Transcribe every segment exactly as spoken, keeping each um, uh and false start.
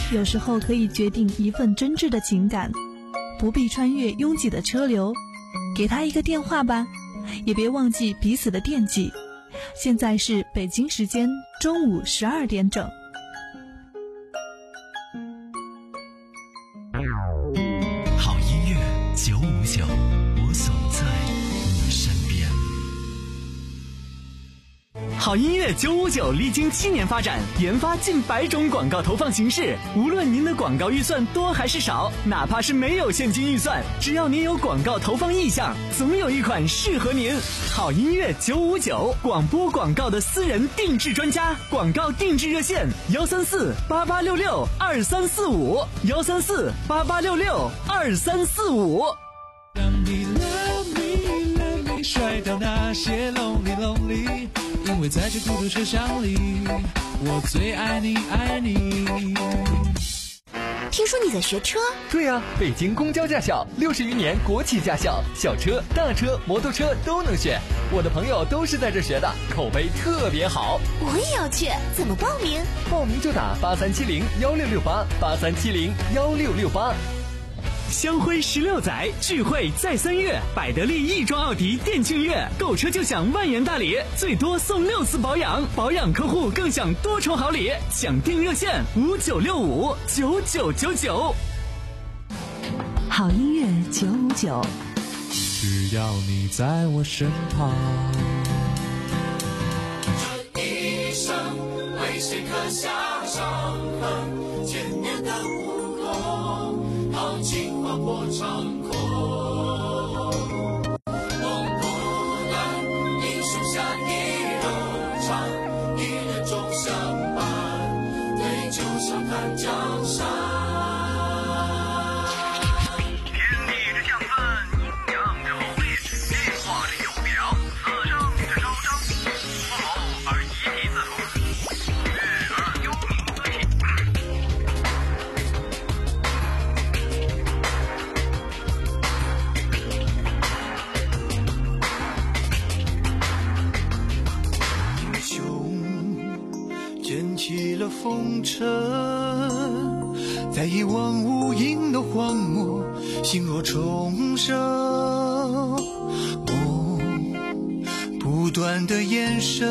有时候可以决定一份真挚的情感。不必穿越拥挤的车流，给他一个电话吧，也别忘记彼此的惦记。现在是北京时间中午十二点整。 好音乐九五九，我总在你身边。好音乐九五九历经七年发展，研发近百种广告投放形式。无论您的广告预算多还是少，哪怕是没有现金预算，只要您有广告投放意向，总有一款适合您。好音乐九五九，广播广告的私人定制专家，广告定制热线幺三四八八六六二三四五幺三四八八六六二三四五。 让你 love me love me 甩掉那些 lonely lonely， 因为在这孤独车厢里，我最爱你爱你。 听说你在学车？ 对呀、啊，北京公交驾校六十余年国企驾校，小车、大车、摩托车都能选。我的朋友都是在这学的，口碑特别好。 我也要去，怎么报名？ 报名就打八三七零幺六六八八三七零幺六六八。 香辉十六载，聚会在三月，百得利亦庄奥迪店庆月，购车就享万元大礼，最多送六次保养，保养客户更享多重好礼。抢订热线五九六五九九九九。 好音乐九五九， 只要你在我身旁。 这一生为谁刻下伤痕，千年的不公，豪情划破长空。梦不断，英雄下一柔肠，一人终相伴，对酒笑看江山。 起了风尘，在一望无垠的荒漠，心若重生。梦不断的延伸，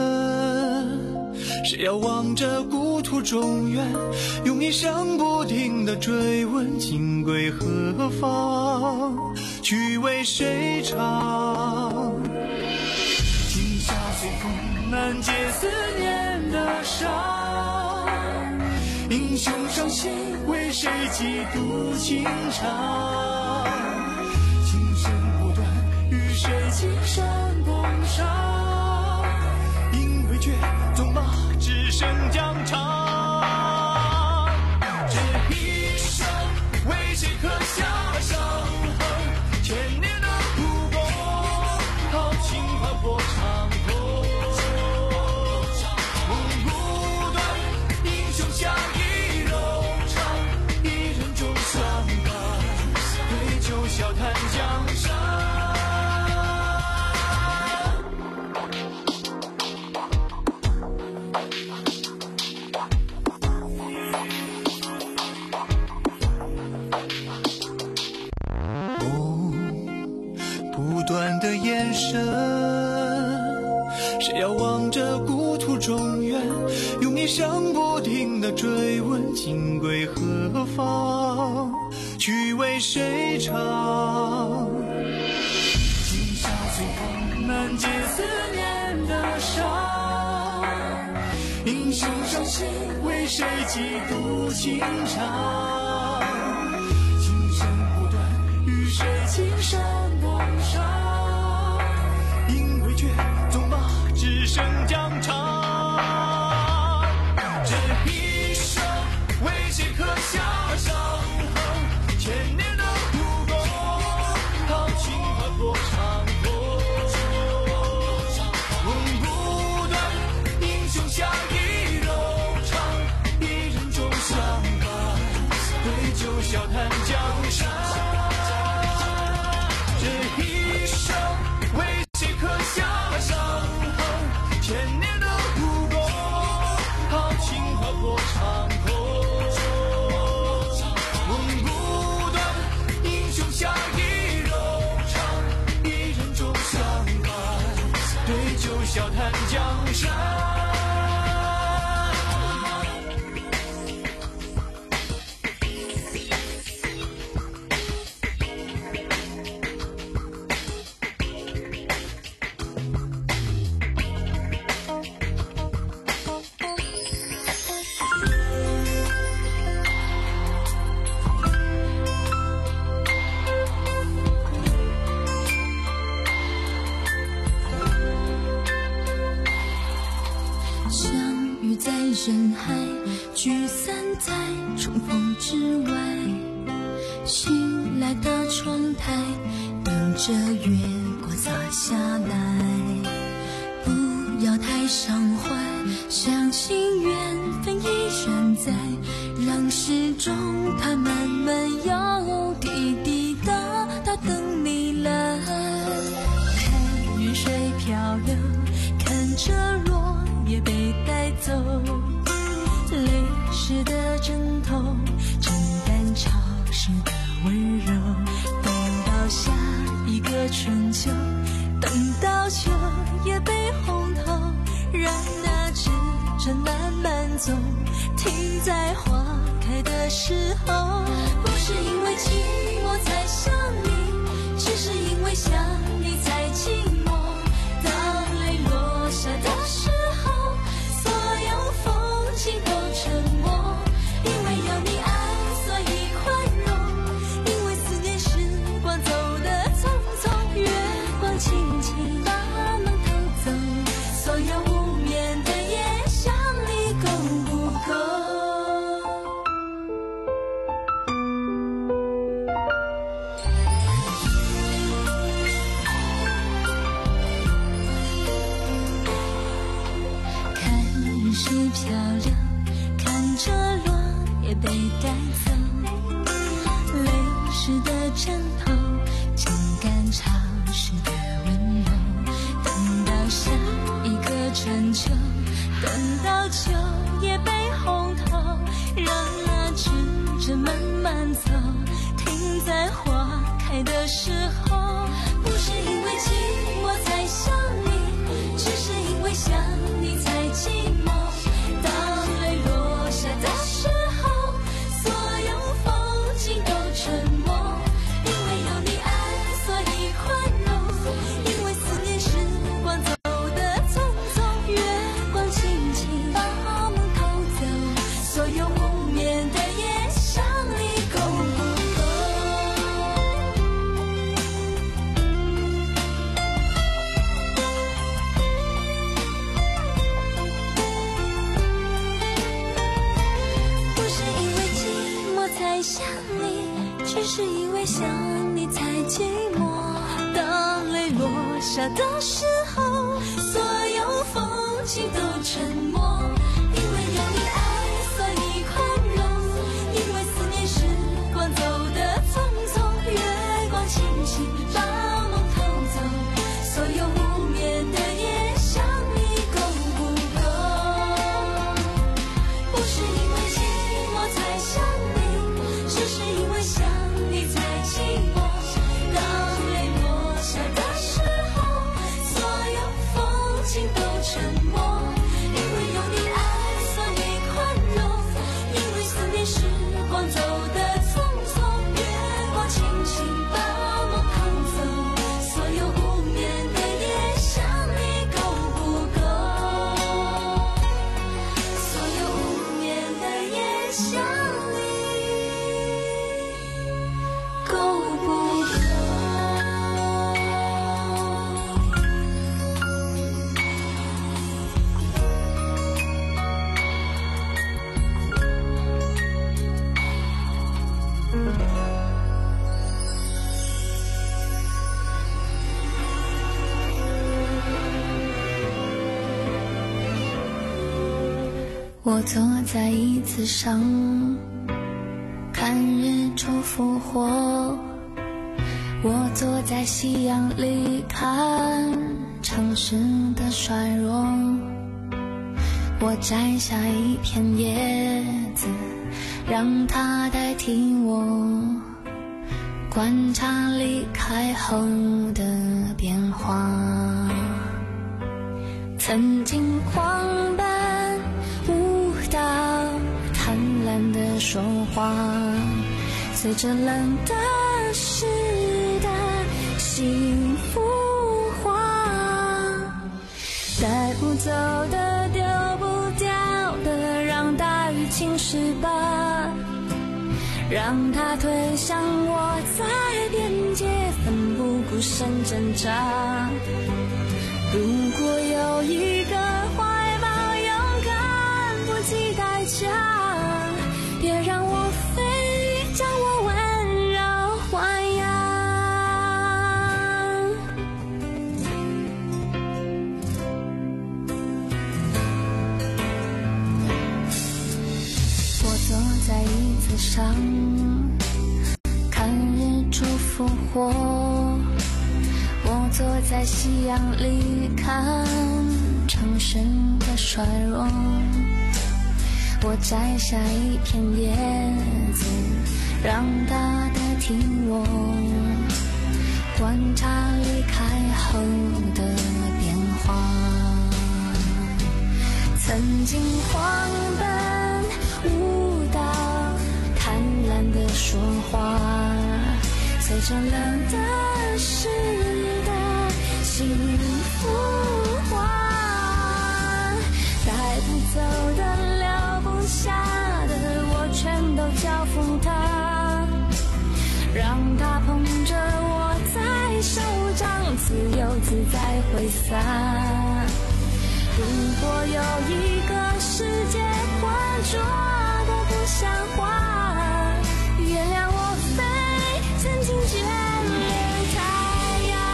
谁要望着故土中原，用一生不停的追问，情归何方，去为谁唱？今夏随风难解思念的伤，英雄伤心为谁几度情长？情深不断，与谁青山共赏？因为绝纵马只剩疆场，这一生为谁刻下伤痕？千年的苦功，豪情划破长空。下一柔肠，一人终相伴，对酒笑谈江山。梦不断的延伸，谁要望着故土中原，用一生不停的追问，情归何方，去为谁唱？今夏随风难解思念的伤，英雄伤心为谁几度情长？情深不断，与谁青山共赏？因为绝纵马只剩疆场，这一生为谁刻下伤痕？千年的苦功，豪情划破长空。梦不断，英雄下一柔肠，一人终相伴，对酒笑谈江山。这一生笑谈江山。 人海聚散在重逢之外，醒来的窗台迎着月光洒下来。不要太伤怀，相信缘分依然在，让时钟它慢慢摇，滴滴答答等你来。看云水漂流，看着落叶被带走，泪湿的枕头，承担潮湿的温柔。等到下一个春秋，等到秋叶被红透，让那指针慢慢走，停在花开的时候。不是因为寂寞才想你，只是因为想你才寂寞。当泪落下的时候，所有风景都沉默。因为有你爱，所以宽容，因为思念时光走得匆匆。月光轻轻把梦偷走，所有无眠的夜想你够不够。是漂流，看着落叶被带走，泪湿的枕头，情感潮湿的温柔。等到下一个春秋，等到秋叶被红透，让那指针慢慢走，停在花开的时候。不是因为寂寞才想你，只是因为想你才寂寞。当泪落下的时候，所有风景都沉默。因为有你爱，所以宽容，因为思念时光走得匆匆。月光轻轻把梦偷走，所有无眠的夜想你够不够。才想你，只是因为想你才寂寞。当泪落下的时候，所有风景都沉默。因为有你爱，所以宽容，因为思念时光走得匆匆。月光轻轻把梦偷走，所有无眠的夜想你够不够。不是因为寂寞才想你，只是因为想你才寂寞。当泪落下的时候，所有风景都沉默。因为有你爱，所以宽容，因为思念时光走得匆匆。月光轻轻把梦偷走，所有无眠的夜想你够不够。所有无眠的夜想够不够？我坐在椅子上，看日出复活。我坐在夕阳里，看城市的衰弱。我摘下一片叶子，让它代替我，观察离开后的变化。 曾经狂奔舞蹈，贪婪的说话，随着冷的湿的幸福化，带不走的丢不掉的，让大雨侵蚀吧，让它推向我在边界，奋不顾身挣扎。如果有一个怀抱，勇敢不计代价，别让我飞，将我温柔豢养。我坐在椅子上，看日出复活，我坐在夕阳里看城市的衰弱，我摘下一片叶子，让它代替我，观察离开后的变化。曾经狂奔舞蹈，贪婪的说话，随着冷的湿的幸福化，带不走的留不下的，我全都交付它，让它捧着我在手掌，自由自在挥洒。如果有一个世界浑浊的不像话，原谅我飞，曾经眷恋太阳。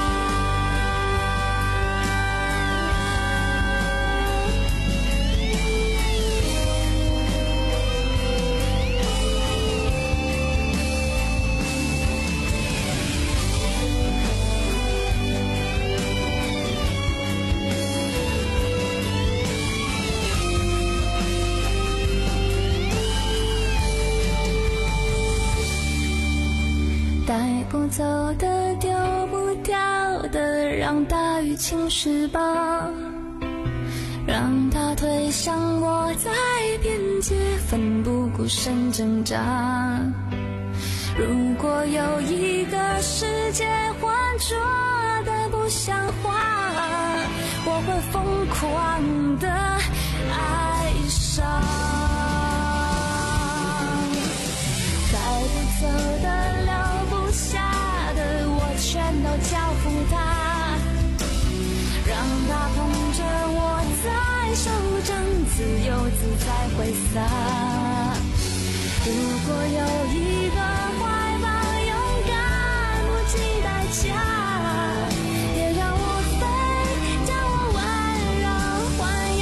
带不走的丢不掉的，让大雨侵蚀吧，让它推向我在边界，奋不顾身挣扎。如果有一个世界浑浊的不像话，我会疯狂的爱上。带不走的留不下的，我全都交付他，让他捧着我在手掌，自由自在挥洒。如果有一个怀抱，勇敢不计代价，别让我飞，将我温柔豢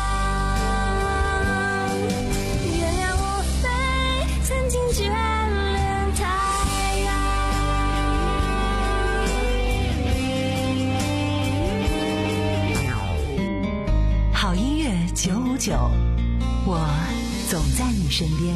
养。原谅我飞，曾经眷恋太阳。 好音乐九五九，我总在你身边。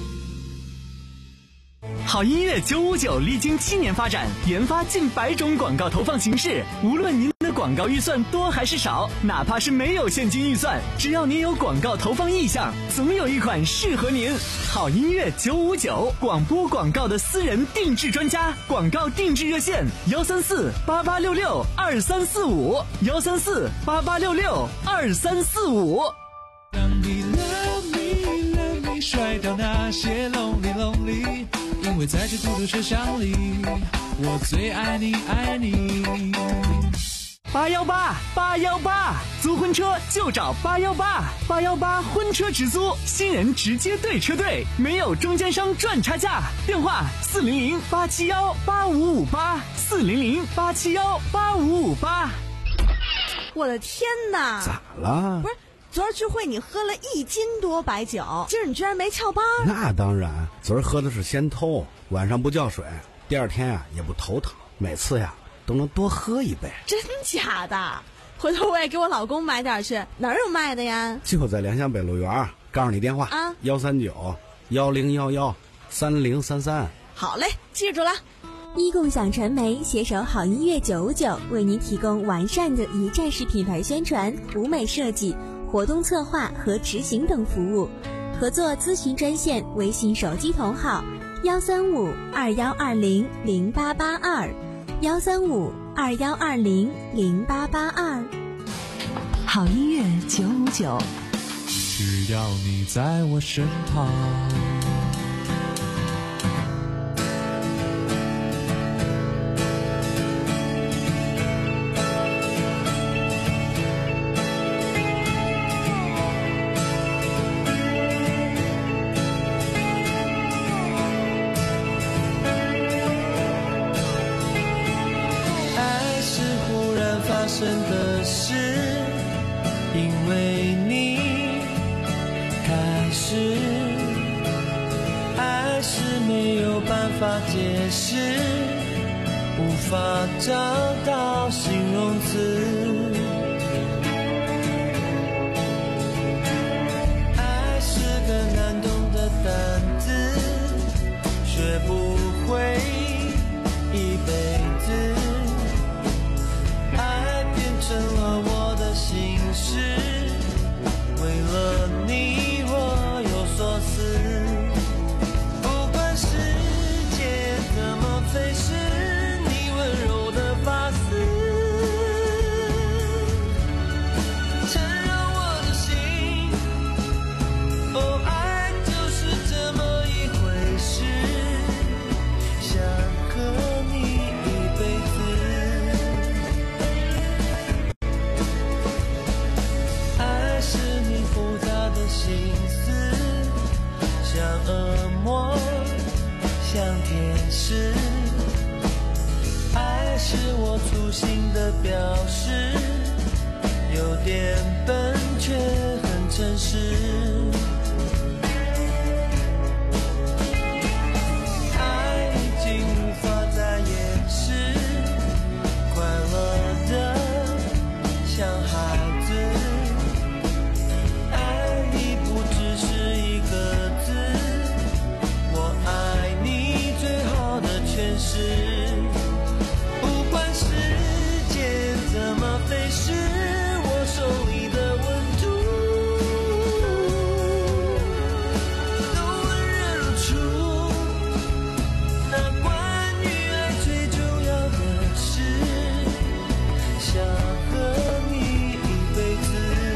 好音乐九五九历经七年发展，研发近百种广告投放形式。无论您的广告预算多还是少，哪怕是没有现金预算，只要您有广告投放意向，总有一款适合您。好音乐九五九，广播广告的私人定制专家，广告定制热线：幺三四八八六六二三四五，幺三四八八六六二三四五。 让你 love me love me 甩掉那些 lonely lonely， 因为在这孤独车厢里，我最爱你爱你。 八幺八八幺八，租婚车就找八幺八，八幺八婚车直租，新人直接对车队，没有中间商赚差价。电话四零零八七幺八五五八，四零零八七幺八五五八。 我的天哪！ 咋了？ 不是，昨儿聚会你喝了一斤多白酒，今儿你居然没翘班？ 那当然，昨儿喝的是仙偷，晚上不叫水，第二天啊也不头疼，每次呀都能多喝一杯。 真假的？回头我也给我老公买点去，哪儿有卖的呀？ 就在良乡北路园，告诉你电话啊， 幺三九幺零幺幺三零三三。 好嘞，记住了。 一共享传媒携手好音乐九五九，为您提供完善的一站式品牌宣传、舞美设计、活动策划和执行等服务。合作咨询专线：微信手机同号幺三五二幺二零零八八二，幺三五二幺二零零八八二。 好音乐九五九， 只要你在我身旁。 真的是因为你开始，爱是没有办法解释，无法找到形容词。爱是个难懂的单字，学不会一辈子。成了我的心事，为了你我有所思。不管时间怎么飞逝，你温柔的发丝缠绕我的心。哦，爱就是这么一回事，想和你一辈子。心思像恶魔，像天使，爱是我粗心的表示，有点笨却很诚实。爱已经无法再掩饰，快乐的像孩子。不管时间怎么飞逝，我手里的温度都温热如初。那关于爱最重要的事，想和你一辈子。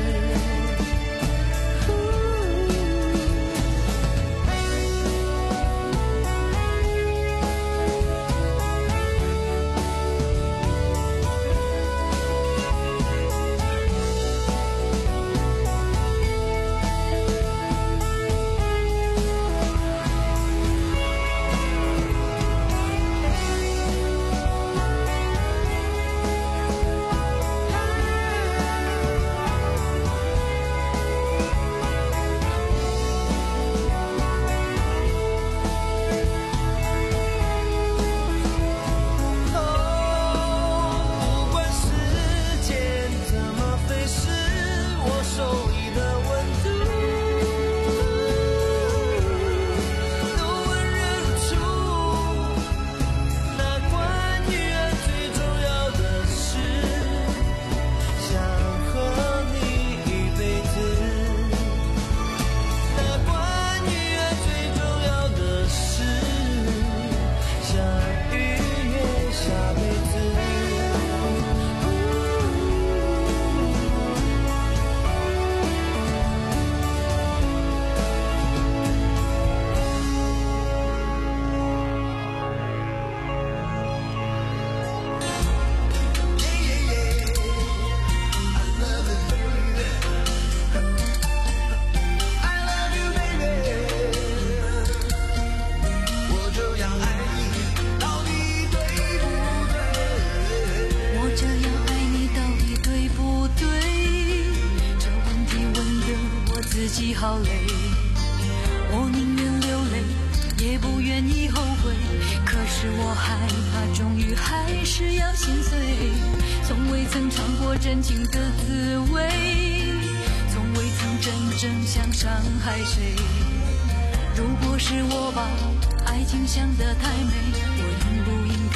自己好累，我宁愿流泪，也不愿意后悔。可是我害怕，终于还是要心碎。从未曾尝过真情的滋味，从未曾真正想伤害谁。如果是我把爱情想得太美，我应不应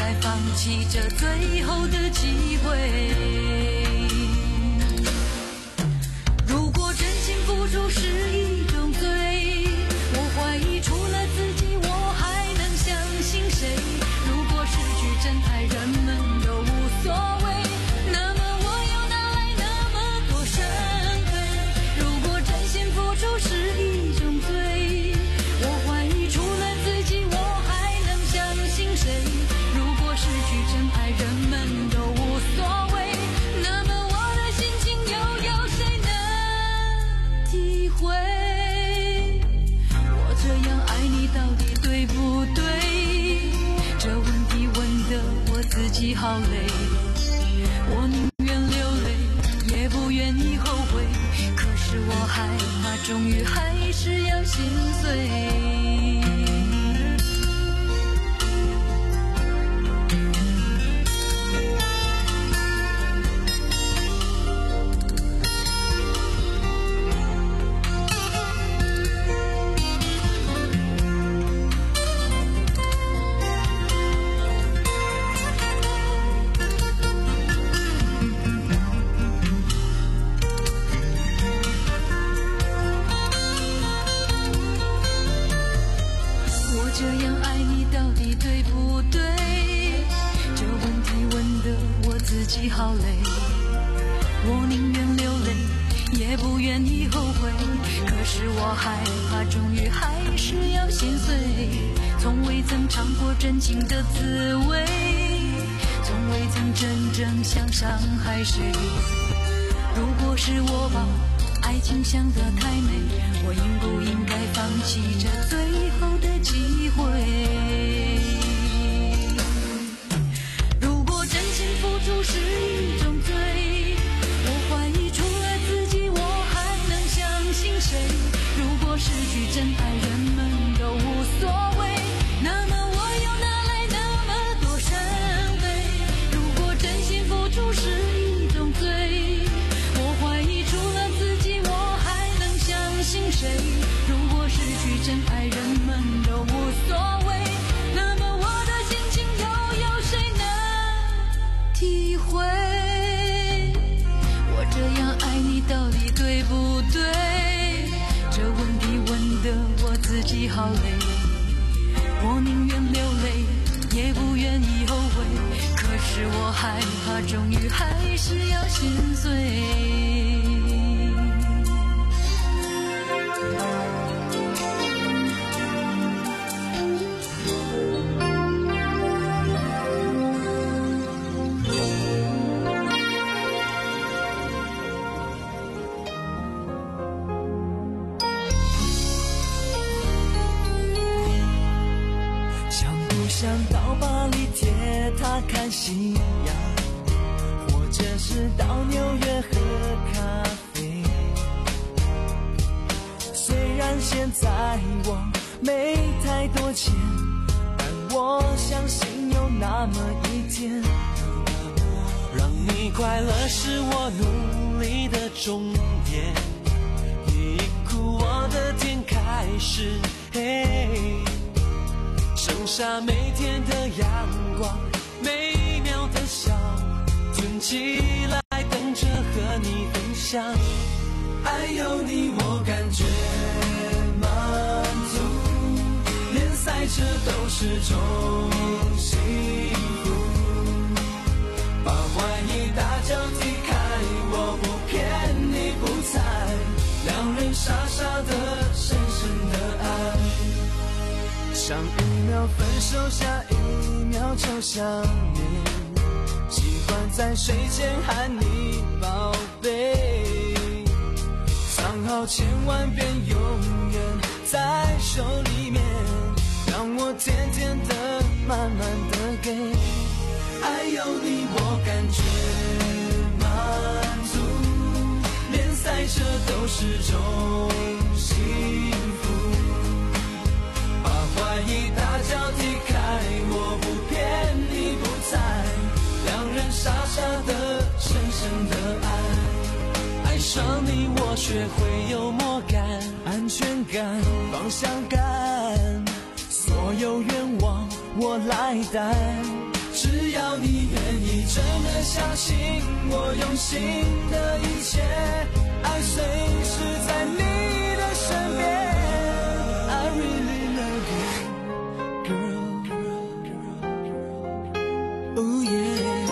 该放弃这最后的机会。如果真心付出是一种罪，我怀疑除了自己我还能相信谁？如果失去真爱人们都无所谓，那么我又哪来那么多身份？如果真心付出是一种罪，我怀疑除了自己我还能相信谁？如果失去真爱人们都无所谓，那么我的心情又有谁能体会？我这样爱你到底对不对？这问题问得我自己好累，我宁愿流泪也不愿意后悔，可是我害怕终于还是要心碎。这样爱你到底对不对？这问题问得我自己好累，我宁愿流泪也不愿意后悔，可是我害怕终于还是要心碎。从未曾尝过真情的滋味，从未曾真正想伤害谁。如果是我把爱情想得太美，我应不应该放弃这最后的机会？如果真心付出是一种罪，我怀疑除了自己我还能相信谁？如果失去真爱人们都无所谓，那么我又哪来那么多身份？如果真心付出是一种罪，我怀疑除了自己我还能相信谁？如果失去真爱人们都无所谓，那么我的心情又有谁能体会？我这样爱你到底对不对？这问题问得我自己好累，我宁愿流泪也不愿意后悔，可是我害怕终于还是要心碎。 想到巴黎铁塔看夕阳，或者是到纽约喝咖啡。虽然现在我没太多钱，但我相信有那么一天，让你快乐是我努力的终点。一哭我的天开始黑，剩下每天的阳光，美妙的笑，存起来等着和你分享。爱有你我感觉满足，连赛车都是种幸福。把怀疑大脚踢开，我不骗你不猜，两人傻傻的深深的爱，上一秒分手，下一秒就想念，喜欢在睡前喊你宝贝，藏好千万遍，永远在手里面，让我甜甜的慢慢的给。爱有你我感觉满足，连赛车都是种幸福。把怀疑大脚踢开，我不骗你不猜，两人傻傻的深深的爱。爱上你我学会幽默感，安全感，方向感，所有愿望我来担， 只要你愿意真的相信我用心的一切，爱随时在你的身边。 I really love you girl Oh yeah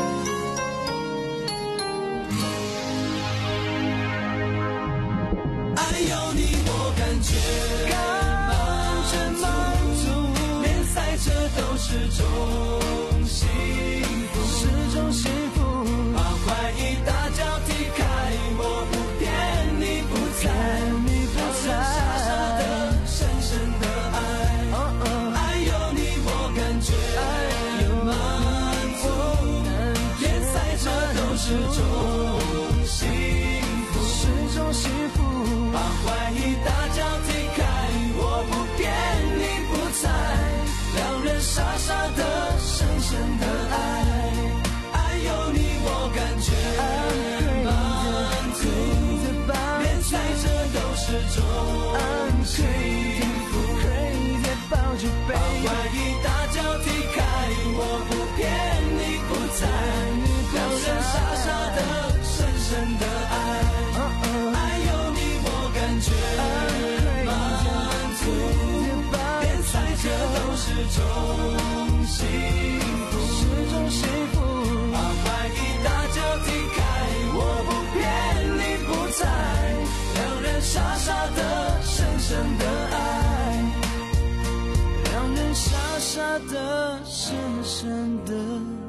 爱有你我感觉感觉满足，连赛车都是种幸福，是种幸福。把怀疑大脚踢开，我不骗你不睬，你不睬，傻傻的深深的爱，爱有你我感觉满足，连赛车都是种幸福，是种幸福。把怀疑大脚踢开，我不骗你不睬，两人傻傻的深深的爱，爱有你我感觉满足，连赛车都是种幸福。把怀疑大脚踢开，我不骗你不睬，两人傻傻的深深的爱，爱有你我感觉满足，连赛车都是种幸福，是种幸福。把怀疑大脚踢开，我不骗你不睬，两人傻傻的深深的爱，两人傻傻的深深的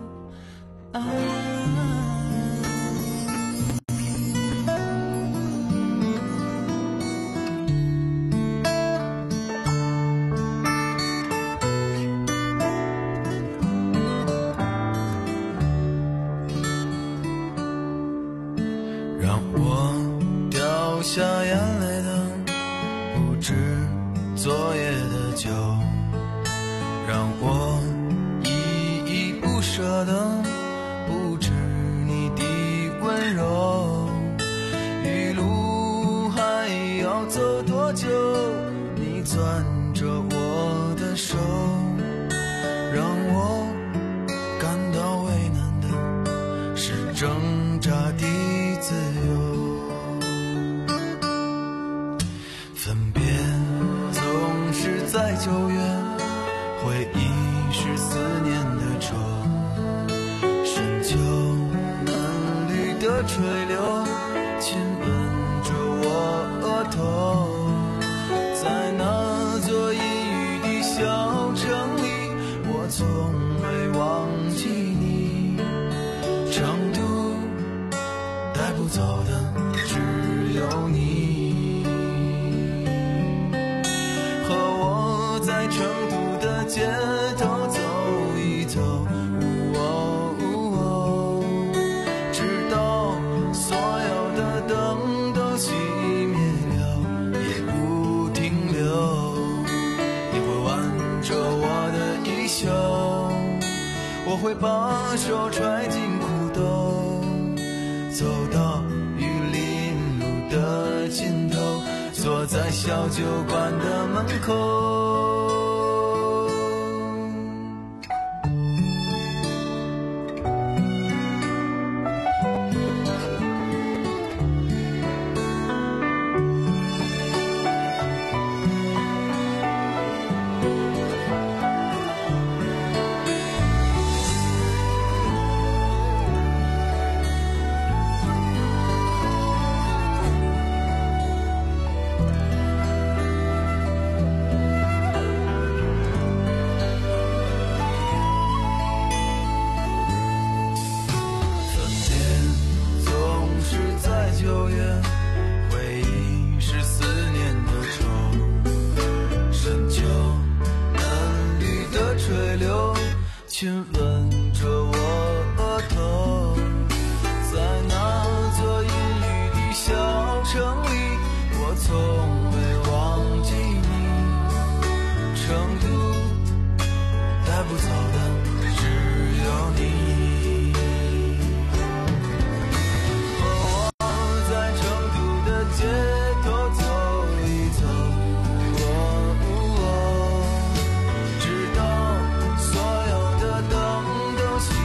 爱。 让我掉下眼泪的不止昨夜的酒，让我依依不舍的不止你的温柔。一路还要走多久，你攥着我的手，让我感到为难的是挣扎的自由。分别总是在九月，回忆是思念的愁，深秋嫩绿的垂柳亲吻着我额头，在那座阴雨的小城里，我从未忘记你。成都带不走的只有你，和我在成都的街头走一走，哦哦，直到所有的灯都熄灭了也不停留。你会挽着我的衣袖，我会把手揣进裤兜，走到玉林路的尽头，坐在小酒馆的门口。亲吻着我额头，在那座阴雨的小城里，我从未忘记你。成都带不走的只有你，和我在成都的街头走一走，哦哦，直到所有的灯都熄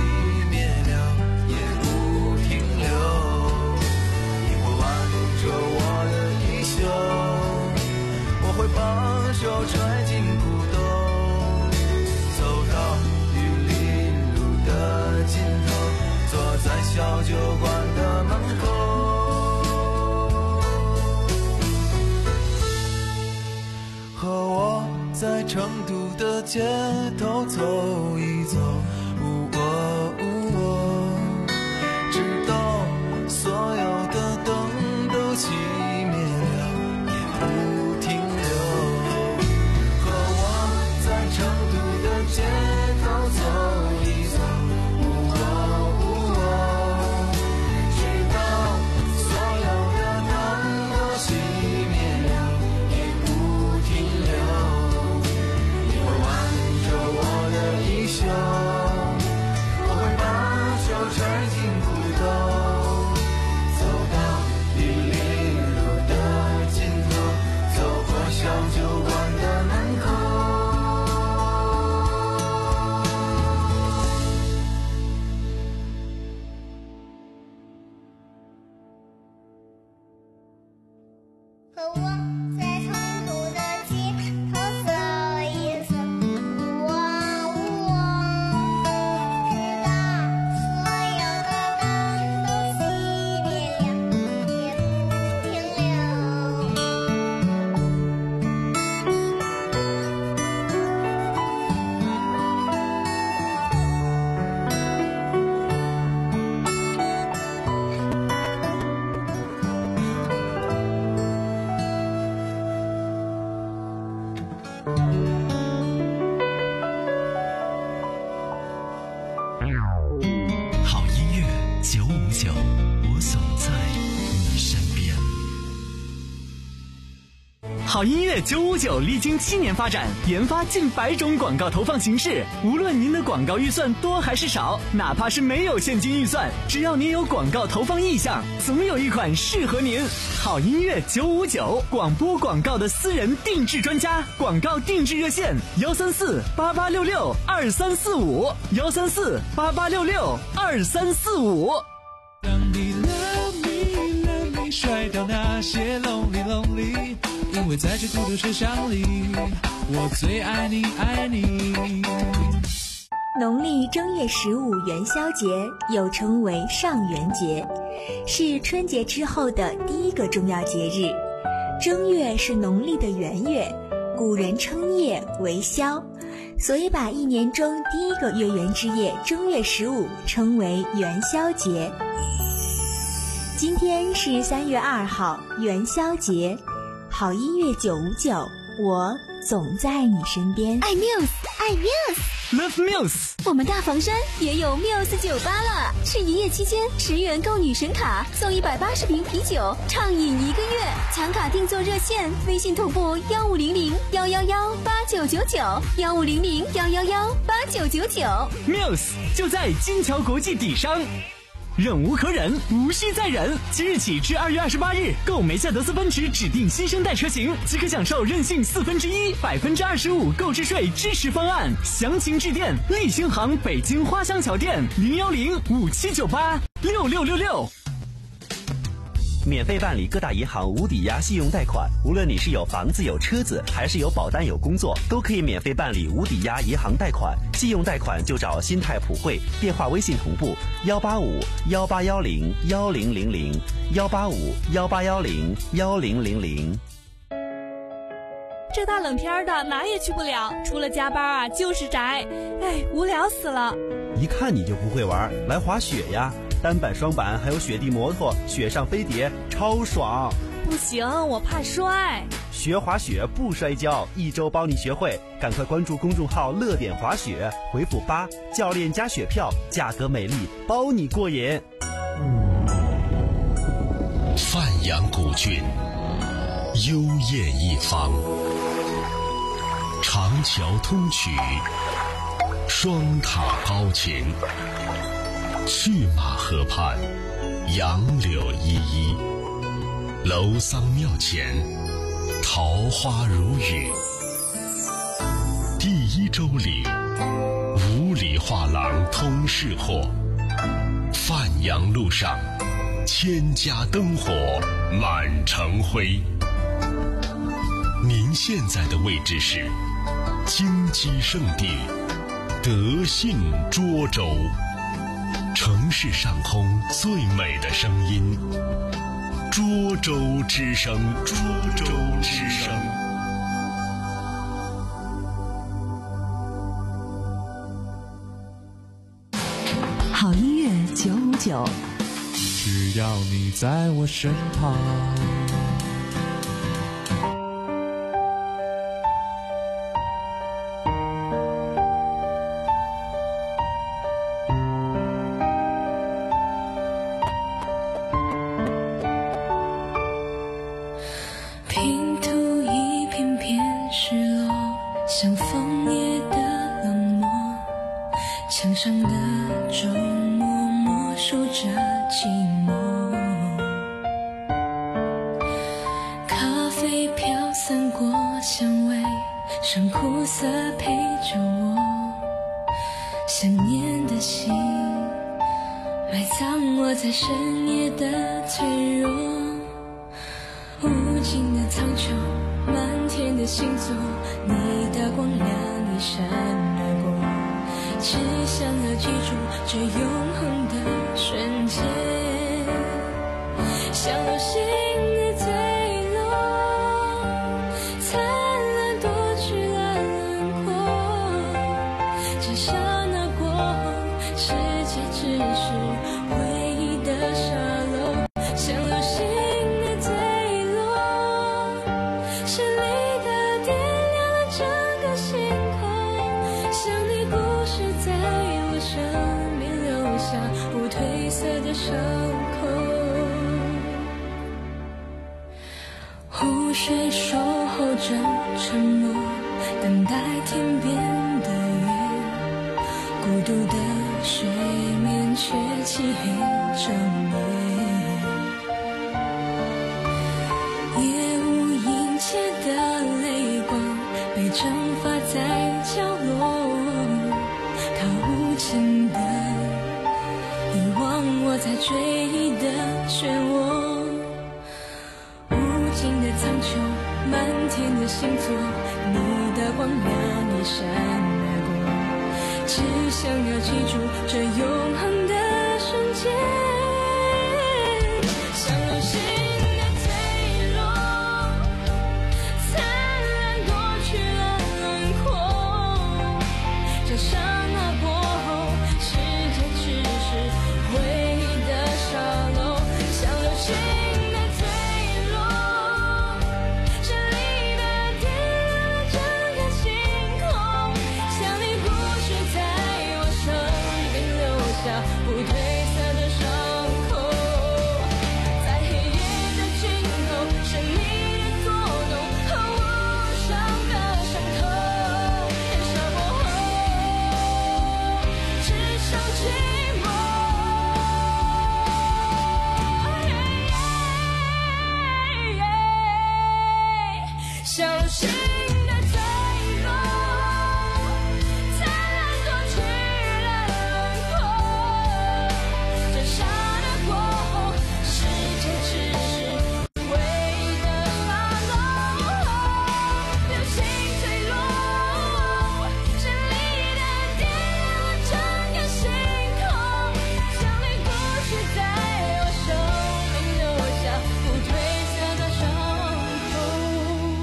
在成都的街头走一走，哦哦哦，直到所有的灯都熄灭了也不停留，和我在成都的街头走一走，哦哦哦，直到所有的灯都熄灭了也不停留，你会挽着我的衣袖，我会把手揣进裤兜，走到玉林路的尽头，走过小酒馆的门口。 和我在成都的街头走一走，喔喔，直到所有的灯都熄灭了也不停留。 好音乐九五九，我总在你身边。 好音乐九五九历经七年发展，研发近百种广告投放形式。无论您的广告预算多还是少，哪怕是没有现金预算，只要您有广告投放意向，总有一款适合您。好音乐九五九，广播广告的私人定制专家，广告定制热线：幺三四八八六六二三四五，幺三四八八六六二三四五。 当你 love me love me 甩掉那些 lonely lonely， 因为在这孤独车厢里，我最爱你爱你。 农历正月十五元宵节又称为上元节，是春节之后的第一个重要节日。正月是农历的元月，古人称夜为宵，所以把一年中第一个月圆之夜正月十五称为元宵节。今天是三月二号，元宵节。好音乐九五九，我总在你身边。 爱 Muse， 爱 Muse，Love Muse。 我们大房山也有 Muse 酒吧了，是一夜期间十元购女神卡，送一百八十瓶啤酒，畅饮一个月。抢卡订座热线：微信同步幺五零零幺幺幺八九九九，幺五零零幺幺幺八九九九。 Muse 就在金桥国际底商。忍无可忍，无需再忍。即日起至二月二十八日，购梅赛德斯奔驰指定新生代车型，即可享受任性四分之一、百分之二十五购置税支持方案。详情致电立新行北京花乡桥店零幺零五七九八六六六六。 免费办理各大银行无抵押信用贷款，无论你是有房子有车子，还是有保单有工作，都可以免费办理无抵押银行贷款。信用贷款就找新泰普惠，电话微信同步幺八五幺八幺零幺零零零幺八五幺八幺零幺零零零。 这大冷天的哪也去不了，除了加班啊就是宅，哎，无聊死了。 一看你就不会玩，来滑雪呀！单板、双板还有雪地摩托，雪上飞碟，超爽！ 不行，我怕摔。 学滑雪不摔跤，一周帮你学会，赶快关注公众号“乐点滑雪”，回复八，教练加雪票，价格美丽，包你过瘾。 范阳古郡，幽艳一方，长桥通衢，双塔高擎。去马河畔，杨柳依依，楼桑庙前，桃花如雨。第一周里，五里画廊通市货，范阳路上，千家灯火满城辉。您现在的位置是金鸡圣地德信涿州。城市上空最美的声音，涿州之声，涿州之声。 九。 只要你在我身旁。 拼图一片片失落，像枫叶的冷漠，墙上的周末默数着寂寞，咖啡飘散过香味，深苦涩陪着我，想念的心埋葬我在深夜的脆弱，无尽的苍穹，漫天的星座，你的光亮一闪而过，只想要记住这永恒的瞬间，像流星的坠落，灿烂夺去了轮廓，这刹那过后，世界只是回忆的沙漏，像流星的坠落，绚丽的点亮了整个星空，像你故事在我生命留下不褪色的伤口。湖水守候着沉默，等待天边的月，孤独的水面却漆黑整夜，夜无阴切的泪光被蒸发在角落，它无情的遗忘我在追忆的漩涡，无尽的苍穹，漫天的星座，你的光亮一闪而过，只想要记住这永恒的瞬间，像流星的坠落，灿烂夺去了轮廓，这刹那过后，世界只是回忆的沙漏，像流星的坠落，绚丽的点亮了整个星空，像你故事在我生命留下不褪色的伤口，在黑夜的尽头，是你的作弄和无声的伤痛，天沙过后，只剩寂寞，像流星的坠落，灿烂夺去了轮廓，这刹那过后，世界只是回忆的沙漏，流星坠落，绚丽的点亮了整个星空，像你故事在我生命留下不褪色的伤口。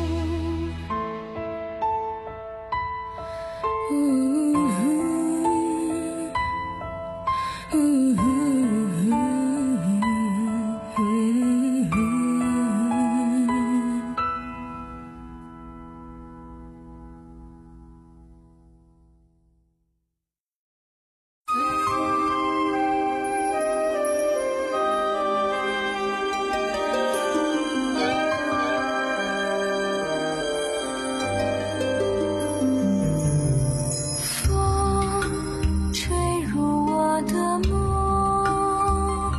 风吹入我的梦，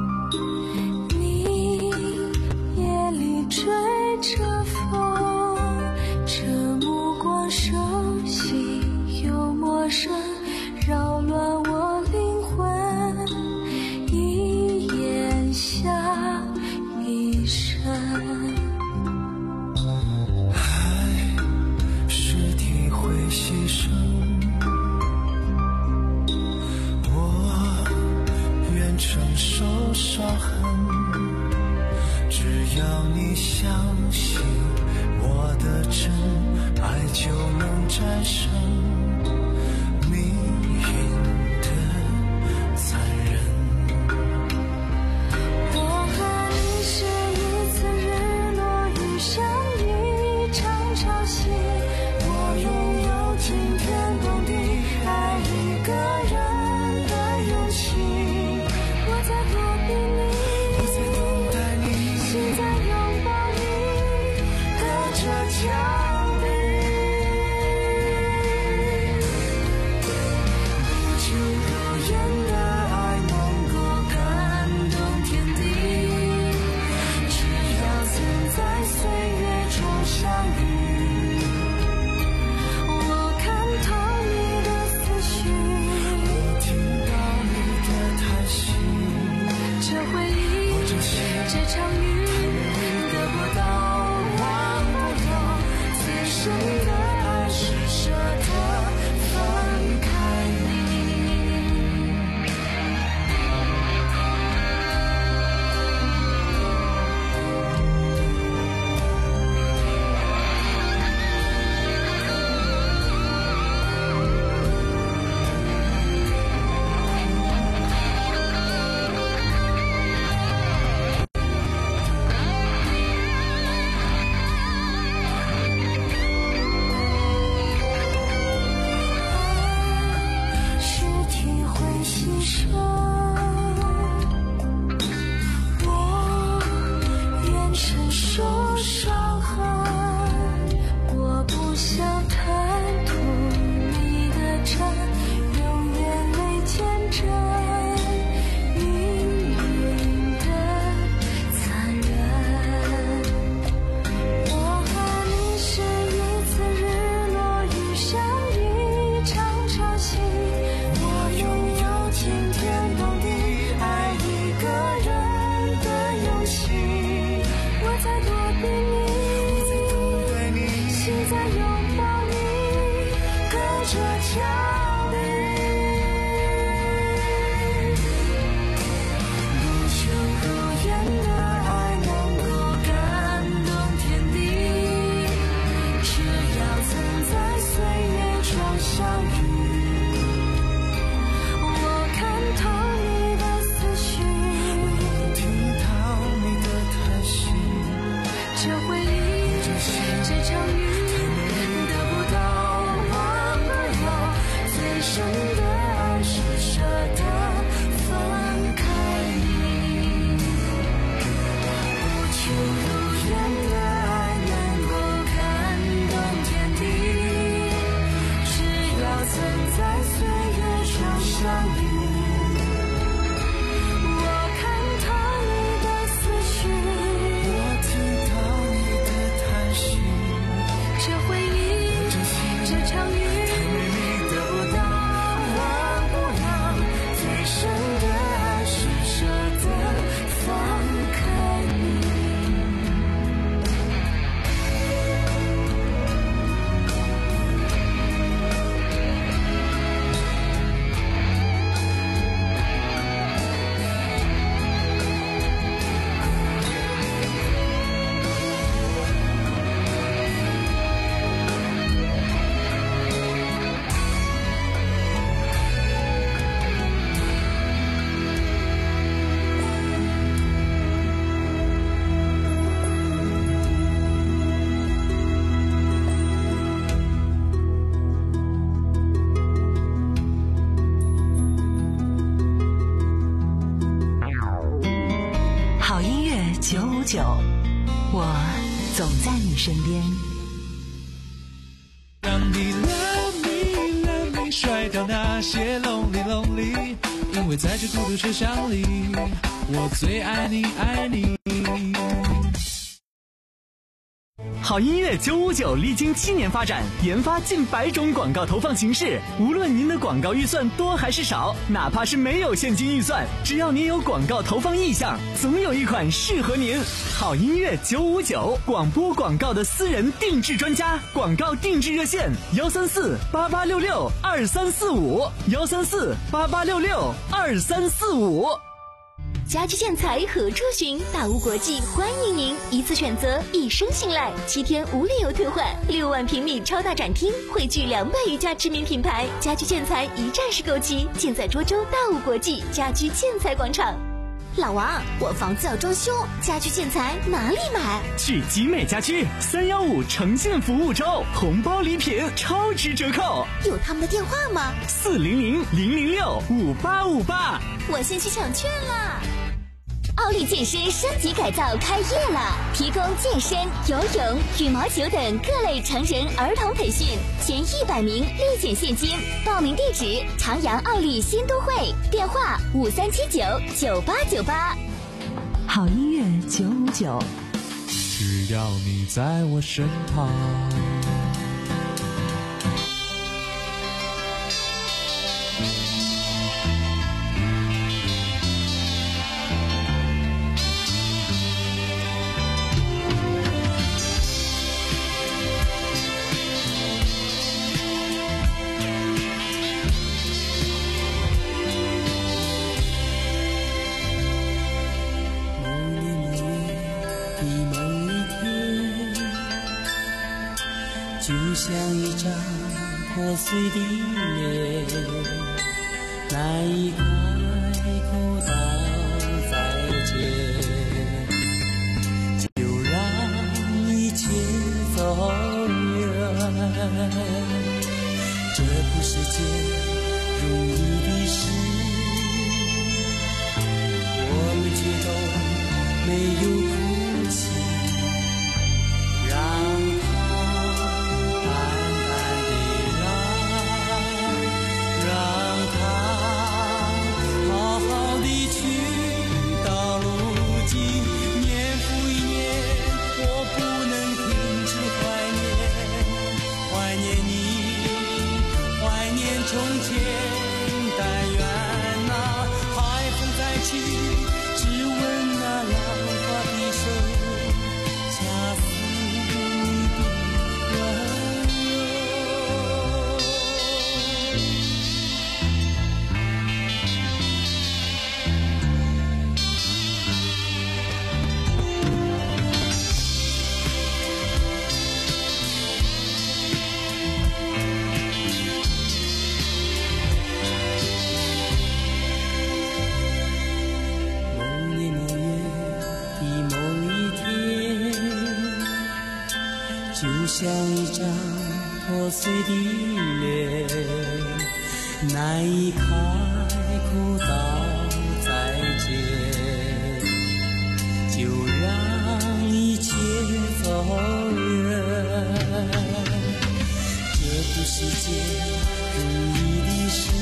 你夜里追着风，这目光熟悉又陌生，扰乱我灵魂，一眼下一生。 是体会牺牲，我愿承受伤痕，只要你相信我的真，爱就能战胜命运的残忍。 伤痕，我不想贪图你的真，用眼泪见证命运的残忍。我和你是一次日落雨相一场潮汐，我拥有惊天动地爱一个人的勇气。我在躲避你，心在拥抱你，隔着墙壁。不求如愿的爱能够感动天地，只要曾在岁月中相遇。我看透你的思绪，我听到你的叹息。这回忆，这场雨，得不到忘不了，最深的爱是舍得分开你。不求如愿的爱能够感动天地，只要曾在岁月中相遇。我看透你的思绪，我听到你的叹息。这回忆，这场雨，得不到忘不了，最深的爱是舍得放开你。 好音乐九五九，我总在你身边。 让你 love me love me 甩掉那些 lonely lonely， 因为在这孤独车厢里，我最爱你爱你。 好音乐九五九历经七年发展，研发近百种广告投放形式。无论您的广告预算多还是少，哪怕是没有现金预算，只要您有广告投放意向，总有一款适合您。好音乐九五九，广播广告的私人定制专家，广告定制热线：幺三四八八六六二三四五，幺三四八八六六二三四五。 家居建材何处寻？大屋国际欢迎您，一次选择，一生信赖，七天无理由退换，六万平米超大展厅，汇聚两百余家知名品牌，家居建材一站式购齐，尽在涿州大屋国际家居建材广场。老王，我房子要装修，家居建材哪里买？ 去集美家居三幺五诚信服务周，红包礼品超值折扣。 有他们的电话吗？ 四零零零零六五八五八。 我先去抢券了。奥利健身升级改造开业了，提供健身、游泳、羽毛球等各类成人儿童培训，前一百名立减现金。报名地址：长阳奥利新都会，电话五三七九九八九八。 好音乐九五九， 只要你在我身旁。 就像一张破碎的脸，那一块口道再见，就让一切走远。这不是件容易的事，我们却都没有哭泣。 就像一张破碎的脸，难以开口道再见，就让一切走远。这不是件容易的事，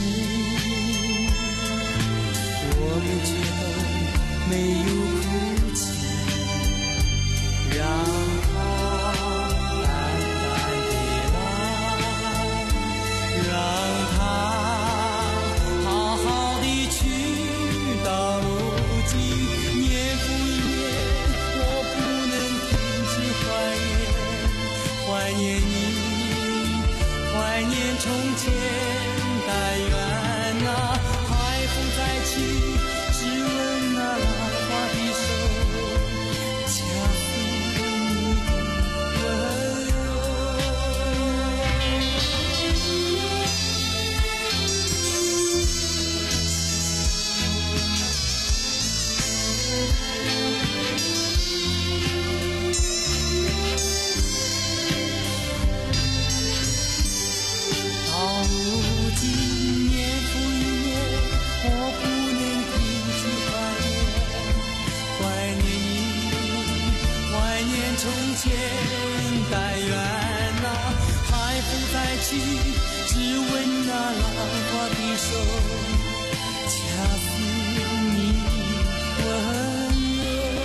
我们却都没有哭泣，让它淡淡的来，让它好好的去。到如今年复一年，我不能停止怀念，怀念你，怀念从前。但愿那海风再起，只问那花的手，恰似你的温柔。到如今年复一年，我不能停止怀念，怀念你，怀念从前。但愿那海风再起，只吻那浪花的手，恰似你的温柔。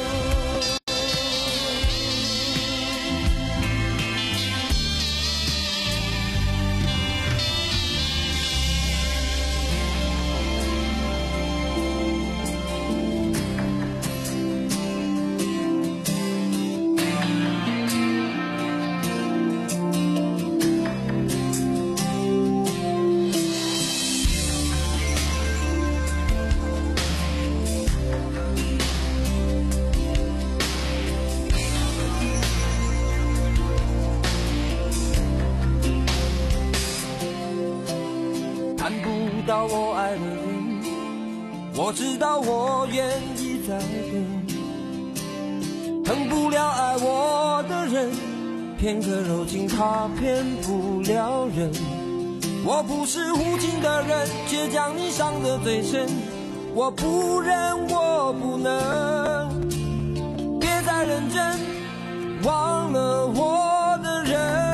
看不到我爱的人，我知道我愿意再等，疼不了爱我的人，片刻柔情他骗不了人。我不是无情的人，却将你伤得最深，我不忍我不能，别再认真忘了我的人。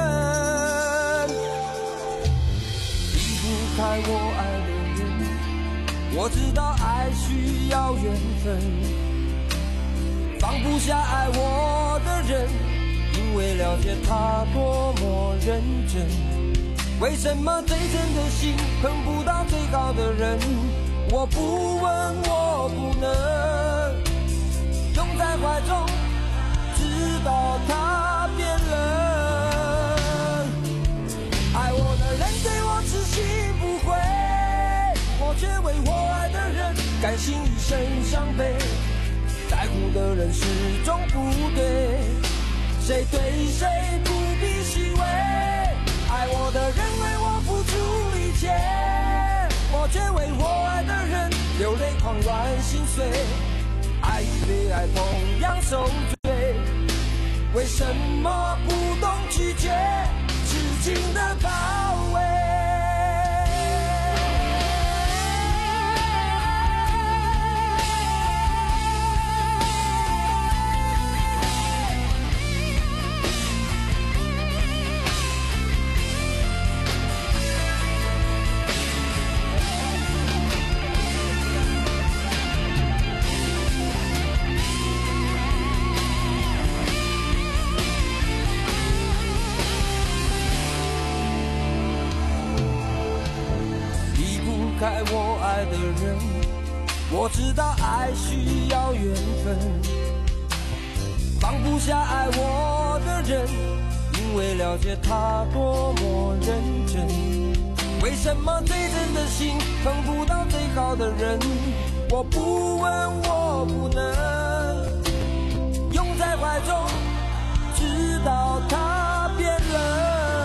爱我爱的人，我知道爱需要缘分，放不下爱我的人，因为了解他多么认真。为什么最真的心碰不到最高的人？我不问我不能，拥在怀中，直到他变冷。爱我的人对我痴心不悔，我却为我爱的人甘心一生伤悲。在乎的人始终不对，谁对谁不必虚伪。爱我的人为我付出一切，我却为我爱的人流泪狂乱心碎。爱与被爱同样受罪，为什么不懂拒绝痴情的包围？开我爱的人，我知道爱需要缘分，放不下爱我的人，因为了解他多么认真。为什么最真的心碰不到最好的人？我不问我不能，拥在怀中，直到他变冷。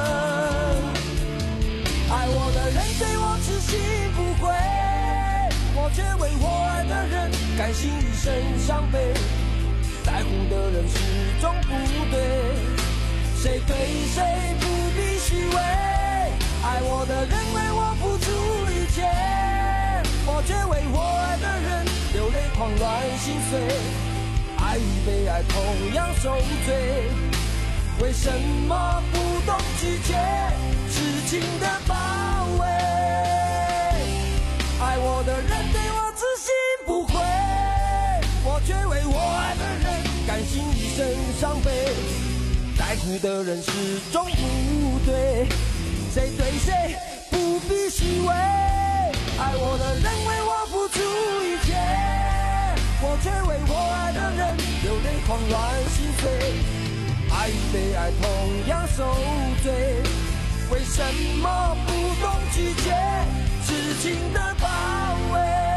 爱我的人对我痴心不悔，我却为我爱的人甘心一生伤悲。在乎的人始终不对，谁乱心碎，爱与被爱同样受罪，为什么不懂拒绝痴情的包围？爱我的人对我痴心不悔，我却为我爱的人甘心一生伤悲，在乎的人始终不对，谁对谁不必虚伪，爱我的人为我付出一切，我却为我爱的人流泪狂乱心碎，爱与被爱同样受罪，为什么不懂拒绝痴情的包围？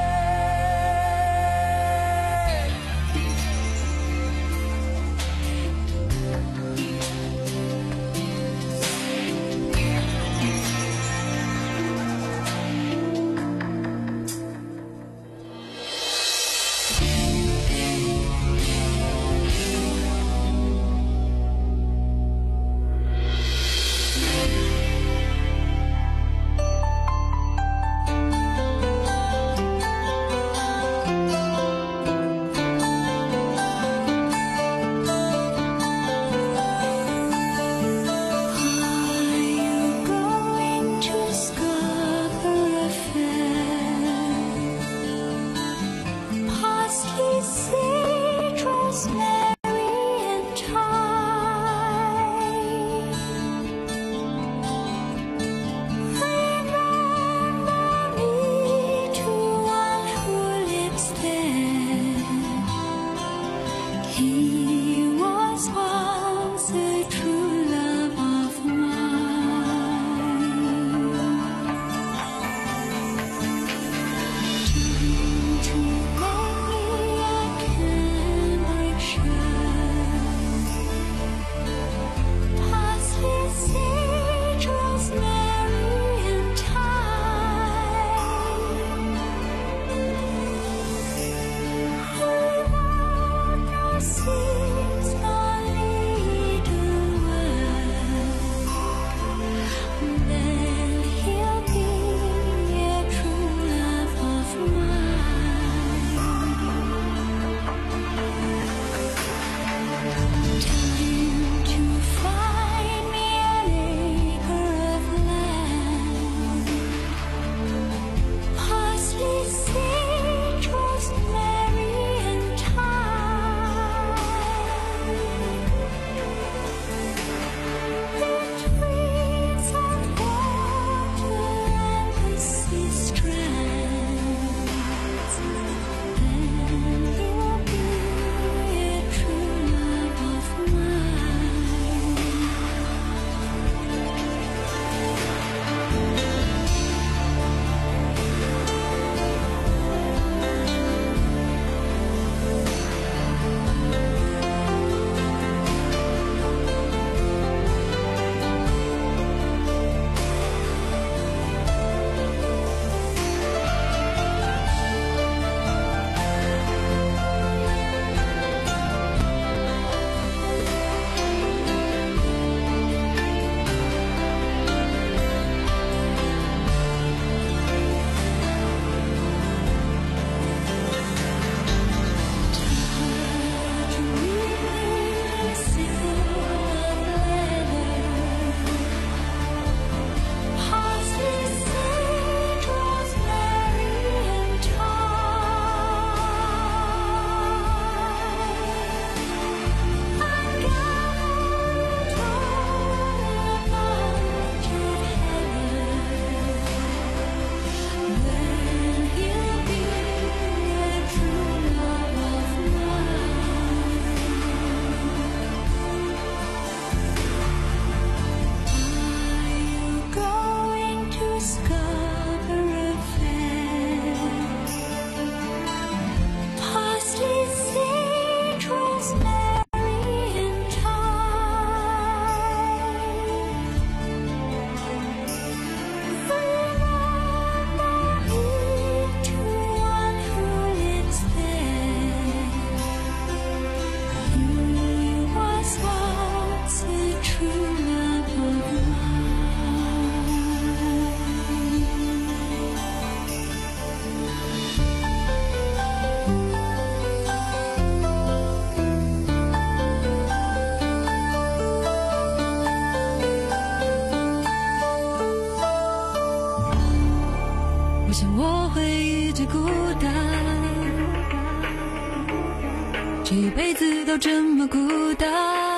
子都这么孤单，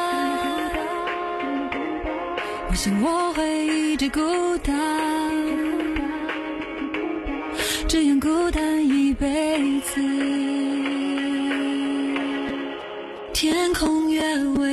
我想我会一直孤单，这样孤单一辈子。天空越蔚